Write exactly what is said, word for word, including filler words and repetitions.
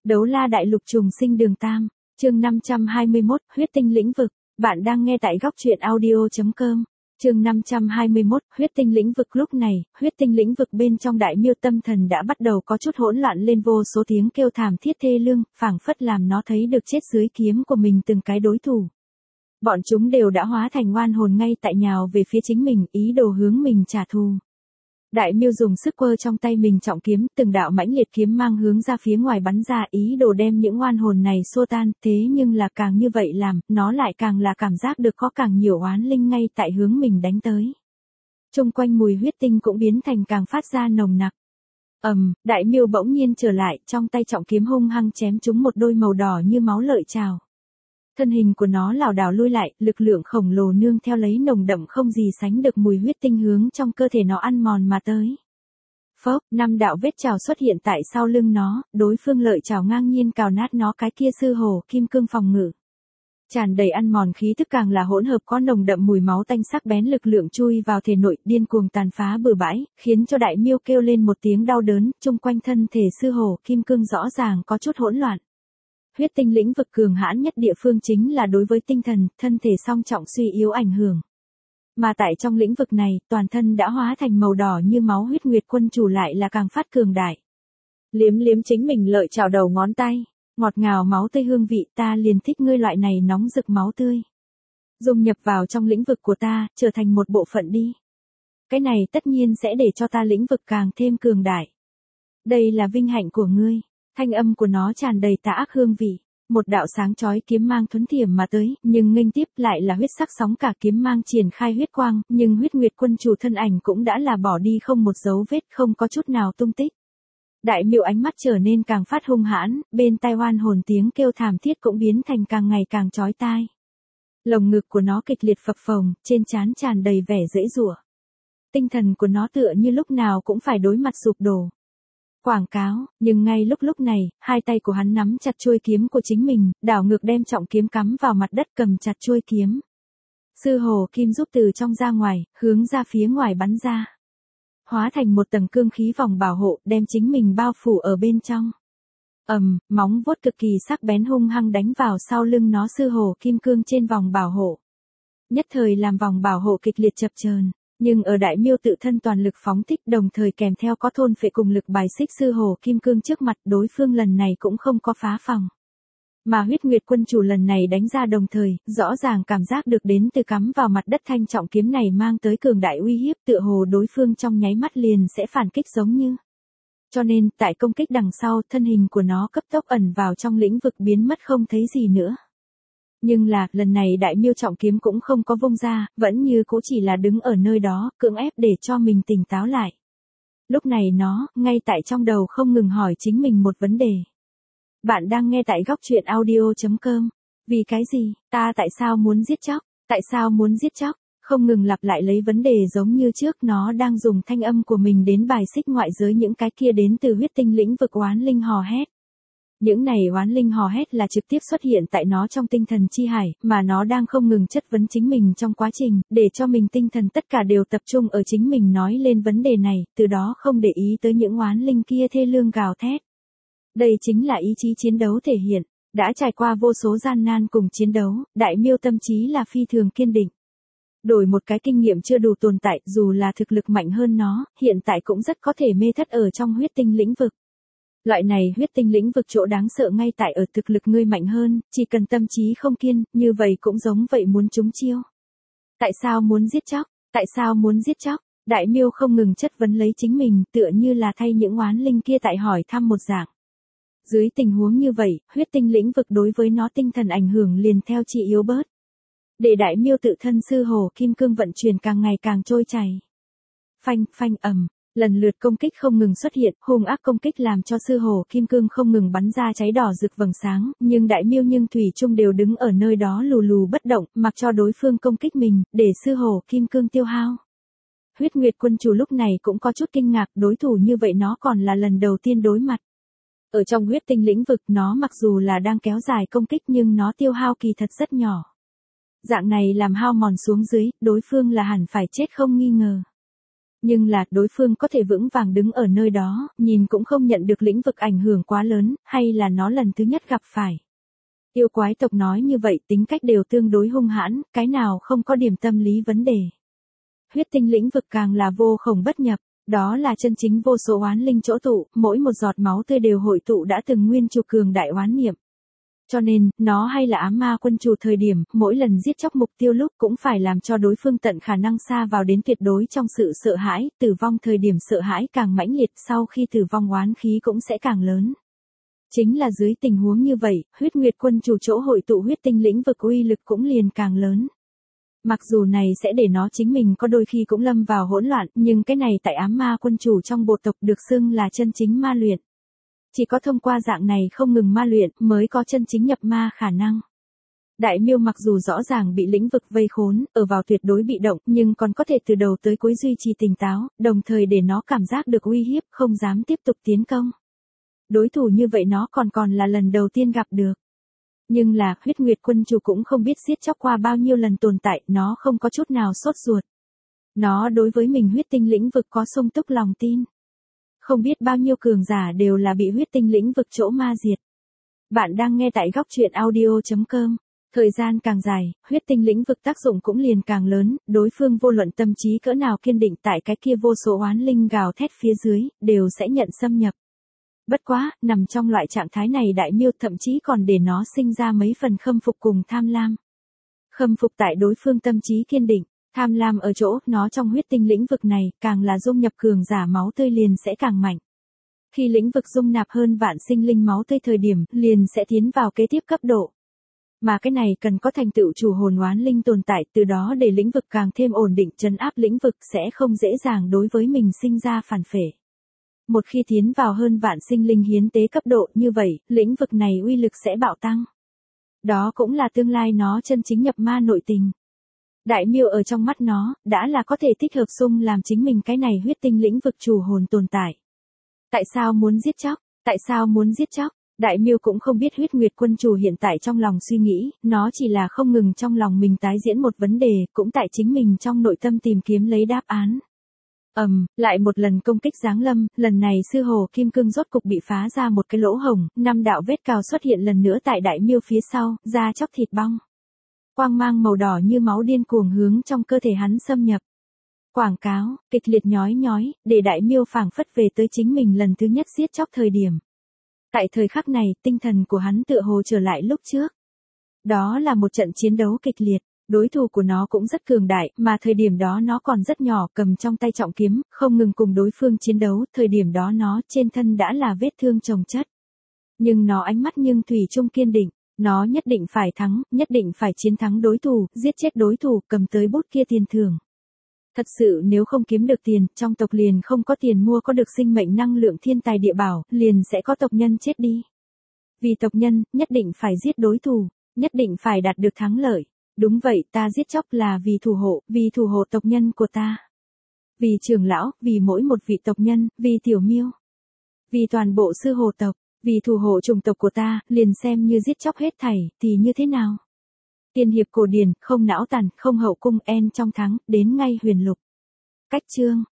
Đấu la đại lục trùng sinh đường tam, chương năm trăm hai mươi mốt, huyết tinh lĩnh vực. Bạn đang nghe tại góc truyện audio chấm com. Chương năm trăm hai mươi mốt, huyết tinh lĩnh vực. Lúc này, huyết tinh lĩnh vực bên trong đại miêu tâm thần đã bắt đầu có chút hỗn loạn lên, vô số tiếng kêu thảm thiết thê lương, phảng phất làm nó thấy được chết dưới kiếm của mình từng cái đối thủ. Bọn chúng đều đã hóa thành oan hồn ngay tại nhào về phía chính mình, ý đồ hướng mình trả thù. Đại miêu dùng sức quơ trong tay mình trọng kiếm, từng đạo mãnh liệt kiếm mang hướng ra phía ngoài bắn ra, ý đồ đem những oan hồn này xua tan. Thế nhưng là càng như vậy làm, nó lại càng là cảm giác được có càng nhiều oán linh ngay tại hướng mình đánh tới. Chung quanh mùi huyết tinh cũng biến thành càng phát ra nồng nặc. ầm, um, đại miêu bỗng nhiên trở lại, trong tay trọng kiếm hung hăng chém trúng một đôi màu đỏ như máu lợi trào. Thân hình của nó lảo đảo lui lại, lực lượng khổng lồ nương theo lấy nồng đậm không gì sánh được mùi huyết tinh hướng trong cơ thể nó ăn mòn mà tới. Phốc, năm đạo vết trào xuất hiện tại sau lưng nó, đối phương lợi trào ngang nhiên cào nát nó cái kia sư hổ kim cương phòng ngự. Tràn đầy ăn mòn khí tức càng là hỗn hợp có nồng đậm mùi máu tanh sắc bén, lực lượng chui vào thể nội, điên cuồng tàn phá bừa bãi, khiến cho đại miêu kêu lên một tiếng đau đớn, chung quanh thân thể sư hổ kim cương rõ ràng có chút hỗn loạn. Huyết tinh lĩnh vực cường hãn nhất địa phương chính là đối với tinh thần, thân thể song trọng suy yếu ảnh hưởng. Mà tại trong lĩnh vực này, toàn thân đã hóa thành màu đỏ như máu huyết nguyệt quân chủ lại là càng phát cường đại. Liếm liếm chính mình lợi chảo đầu ngón tay, ngọt ngào máu tươi hương vị, ta liền thích ngươi loại này nóng rực máu tươi. Dung nhập vào trong lĩnh vực của ta, trở thành một bộ phận đi. Cái này tất nhiên sẽ để cho ta lĩnh vực càng thêm cường đại. Đây là vinh hạnh của ngươi. Thanh âm của nó tràn đầy tà ác hương vị, một đạo sáng chói kiếm mang thuấn thiểm mà tới, nhưng nghênh tiếp lại là huyết sắc sóng cả kiếm mang triển khai huyết quang, nhưng huyết nguyệt quân chủ thân ảnh cũng đã là bỏ đi không một dấu vết, không có chút nào tung tích. Đại miêu ánh mắt trở nên càng phát hung hãn, bên tai oan hồn tiếng kêu thảm thiết cũng biến thành càng ngày càng chói tai. Lồng ngực của nó kịch liệt phập phồng, trên trán tràn đầy vẻ giãy giụa. Tinh thần của nó tựa như lúc nào cũng phải đối mặt sụp đổ. Quảng cáo, nhưng ngay lúc lúc này, hai tay của hắn nắm chặt chuôi kiếm của chính mình, đảo ngược đem trọng kiếm cắm vào mặt đất, cầm chặt chuôi kiếm. Sư hồ kim giúp từ trong ra ngoài, hướng ra phía ngoài bắn ra. Hóa thành một tầng cương khí vòng bảo hộ, đem chính mình bao phủ ở bên trong. ầm, um, móng vuốt cực kỳ sắc bén hung hăng đánh vào sau lưng nó, sư hồ kim cương trên vòng bảo hộ. Nhất thời làm vòng bảo hộ kịch liệt chập chờn. Nhưng ở đại miêu tự thân toàn lực phóng thích, đồng thời kèm theo có thôn phệ cùng lực bài xích sư hổ kim cương trước mặt, đối phương lần này cũng không có phá phòng. Mà huyết nguyệt quân chủ lần này đánh ra đồng thời, rõ ràng cảm giác được đến từ cắm vào mặt đất thanh trọng kiếm này mang tới cường đại uy hiếp, tựa hồ đối phương trong nháy mắt liền sẽ phản kích giống như. Cho nên, tại công kích đằng sau, thân hình của nó cấp tốc ẩn vào trong lĩnh vực biến mất không thấy gì nữa. Nhưng là, lần này đại miêu trọng kiếm cũng không có vung ra, vẫn như cũ chỉ là đứng ở nơi đó, cưỡng ép để cho mình tỉnh táo lại. Lúc này nó, ngay tại trong đầu không ngừng hỏi chính mình một vấn đề. Bạn đang nghe tại góc truyện audio chấm com. Vì cái gì, ta tại sao muốn giết chóc, tại sao muốn giết chóc, không ngừng lặp lại lấy vấn đề giống như trước, nó đang dùng thanh âm của mình đến bài xích ngoại giới những cái kia đến từ huyết tinh lĩnh vực oán linh hò hét. Những này oán linh hò hét là trực tiếp xuất hiện tại nó trong tinh thần chi hải, mà nó đang không ngừng chất vấn chính mình trong quá trình, để cho mình tinh thần tất cả đều tập trung ở chính mình nói lên vấn đề này, từ đó không để ý tới những oán linh kia thê lương gào thét. Đây chính là ý chí chiến đấu thể hiện, đã trải qua vô số gian nan cùng chiến đấu, đại miêu tâm trí là phi thường kiên định. Đổi một cái kinh nghiệm chưa đủ tồn tại, dù là thực lực mạnh hơn nó, hiện tại cũng rất có thể mê thất ở trong huyết tinh lĩnh vực. Loại này huyết tinh lĩnh vực chỗ đáng sợ ngay tại ở thực lực ngươi mạnh hơn, chỉ cần tâm trí không kiên, như vậy cũng giống vậy muốn trúng chiêu. Tại sao muốn giết chóc, tại sao muốn giết chóc, đại miêu không ngừng chất vấn lấy chính mình, tựa như là thay những oán linh kia tại hỏi thăm một dạng. Dưới tình huống như vậy, huyết tinh lĩnh vực đối với nó tinh thần ảnh hưởng liền theo chị yếu bớt. Để đại miêu tự thân sư hồ kim cương vận chuyển càng ngày càng trôi chảy. Phanh, phanh ầm. Lần lượt công kích không ngừng xuất hiện, hung ác công kích làm cho sư hổ kim cương không ngừng bắn ra cháy đỏ rực vầng sáng, nhưng đại miêu nhưng thủy chung đều đứng ở nơi đó lù lù bất động, mặc cho đối phương công kích mình, để sư hổ kim cương tiêu hao. Huyết nguyệt quân chủ lúc này cũng có chút kinh ngạc, đối thủ như vậy nó còn là lần đầu tiên đối mặt. Ở trong huyết tinh lĩnh vực nó mặc dù là đang kéo dài công kích nhưng nó tiêu hao kỳ thật rất nhỏ. Dạng này làm hao mòn xuống dưới, đối phương là hẳn phải chết không nghi ngờ. Nhưng là, đối phương có thể vững vàng đứng ở nơi đó, nhìn cũng không nhận được lĩnh vực ảnh hưởng quá lớn, hay là nó lần thứ nhất gặp phải. Yêu quái tộc nói như vậy tính cách đều tương đối hung hãn, cái nào không có điểm tâm lý vấn đề. Huyết tinh lĩnh vực càng là vô khổng bất nhập, đó là chân chính vô số oán linh chỗ tụ, mỗi một giọt máu tươi đều hội tụ đã từng nguyên chủ cường đại oán niệm. Cho nên, nó hay là ám ma quân chủ thời điểm, mỗi lần giết chóc mục tiêu lúc cũng phải làm cho đối phương tận khả năng xa vào đến tuyệt đối trong sự sợ hãi, tử vong thời điểm sợ hãi càng mãnh liệt, sau khi tử vong oán khí cũng sẽ càng lớn. Chính là dưới tình huống như vậy, huyết nguyệt quân chủ chỗ hội tụ huyết tinh lĩnh vực uy lực cũng liền càng lớn. Mặc dù này sẽ để nó chính mình có đôi khi cũng lâm vào hỗn loạn, nhưng cái này tại ám ma quân chủ trong bộ tộc được xưng là chân chính ma luyện. Chỉ có thông qua dạng này không ngừng ma luyện mới có chân chính nhập ma khả năng. Đại miêu mặc dù rõ ràng bị lĩnh vực vây khốn, ở vào tuyệt đối bị động, nhưng còn có thể từ đầu tới cuối duy trì tỉnh táo, đồng thời để nó cảm giác được uy hiếp, không dám tiếp tục tiến công. Đối thủ như vậy nó còn còn là lần đầu tiên gặp được. Nhưng là, huyết nguyệt quân chủ cũng không biết giết chóc qua bao nhiêu lần tồn tại, nó không có chút nào sốt ruột. Nó đối với mình huyết tinh lĩnh vực có sung túc lòng tin. Không biết bao nhiêu cường giả đều là bị huyết tinh lĩnh vực chỗ ma diệt. Bạn đang nghe tại góc truyện audio chấm com. Thời gian càng dài, huyết tinh lĩnh vực tác dụng cũng liền càng lớn, đối phương vô luận tâm trí cỡ nào kiên định tại cái kia vô số oán linh gào thét phía dưới, đều sẽ nhận xâm nhập. Bất quá, nằm trong loại trạng thái này đại miêu thậm chí còn để nó sinh ra mấy phần khâm phục cùng tham lam. Khâm phục tại đối phương tâm trí kiên định, tham lam ở chỗ, nó trong huyết tinh lĩnh vực này, càng là dung nhập cường giả máu tươi liền sẽ càng mạnh. Khi lĩnh vực dung nạp hơn vạn sinh linh máu tươi thời điểm, liền sẽ tiến vào kế tiếp cấp độ. Mà cái này cần có thành tựu chủ hồn oán linh tồn tại, từ đó để lĩnh vực càng thêm ổn định, trấn áp lĩnh vực sẽ không dễ dàng đối với mình sinh ra phản phệ. Một khi tiến vào hơn vạn sinh linh hiến tế cấp độ như vậy, lĩnh vực này uy lực sẽ bạo tăng. Đó cũng là tương lai nó chân chính nhập ma nội tình. Đại miêu ở trong mắt nó, đã là có thể thích hợp xung làm chính mình cái này huyết tinh lĩnh vực chủ hồn tồn tại. Tại sao muốn giết chóc? Tại sao muốn giết chóc? Đại miêu cũng không biết huyết nguyệt quân chủ hiện tại trong lòng suy nghĩ, nó chỉ là không ngừng trong lòng mình tái diễn một vấn đề, cũng tại chính mình trong nội tâm tìm kiếm lấy đáp án. ầm, um, lại một lần công kích giáng lâm, lần này sư hồ kim cương rốt cục bị phá ra một cái lỗ hổng, năm đạo vết cào xuất hiện lần nữa tại đại miêu phía sau, da chóc thịt bong. Quang mang màu đỏ như máu điên cuồng hướng trong cơ thể hắn xâm nhập. Quảng cáo, kịch liệt nhói nhói, để đại miêu phảng phất về tới chính mình lần thứ nhất giết chóc thời điểm. Tại thời khắc này, tinh thần của hắn tựa hồ trở lại lúc trước. Đó là một trận chiến đấu kịch liệt, đối thủ của nó cũng rất cường đại, mà thời điểm đó nó còn rất nhỏ, cầm trong tay trọng kiếm, không ngừng cùng đối phương chiến đấu, thời điểm đó nó trên thân đã là vết thương chồng chất. Nhưng nó ánh mắt nhưng thủy chung kiên định, nó nhất định phải thắng, nhất định phải chiến thắng đối thủ, giết chết đối thủ, cầm tới bút kia tiền thưởng. Thật sự nếu không kiếm được tiền, trong tộc liền không có tiền mua có được sinh mệnh năng lượng thiên tài địa bảo, liền sẽ có tộc nhân chết đi. Vì tộc nhân, nhất định phải giết đối thủ, nhất định phải đạt được thắng lợi. Đúng vậy, ta giết chóc là vì thủ hộ, vì thủ hộ tộc nhân của ta. Vì trưởng lão, vì mỗi một vị tộc nhân, vì tiểu miêu. Vì toàn bộ sư hồ tộc, vì thủ hộ chủng tộc của ta, liền xem như giết chóc hết thảy, thì như thế nào? Tiên hiệp cổ điển, không não tàn, không hậu cung en trong thắng, đến ngay huyền lục. Cách chương.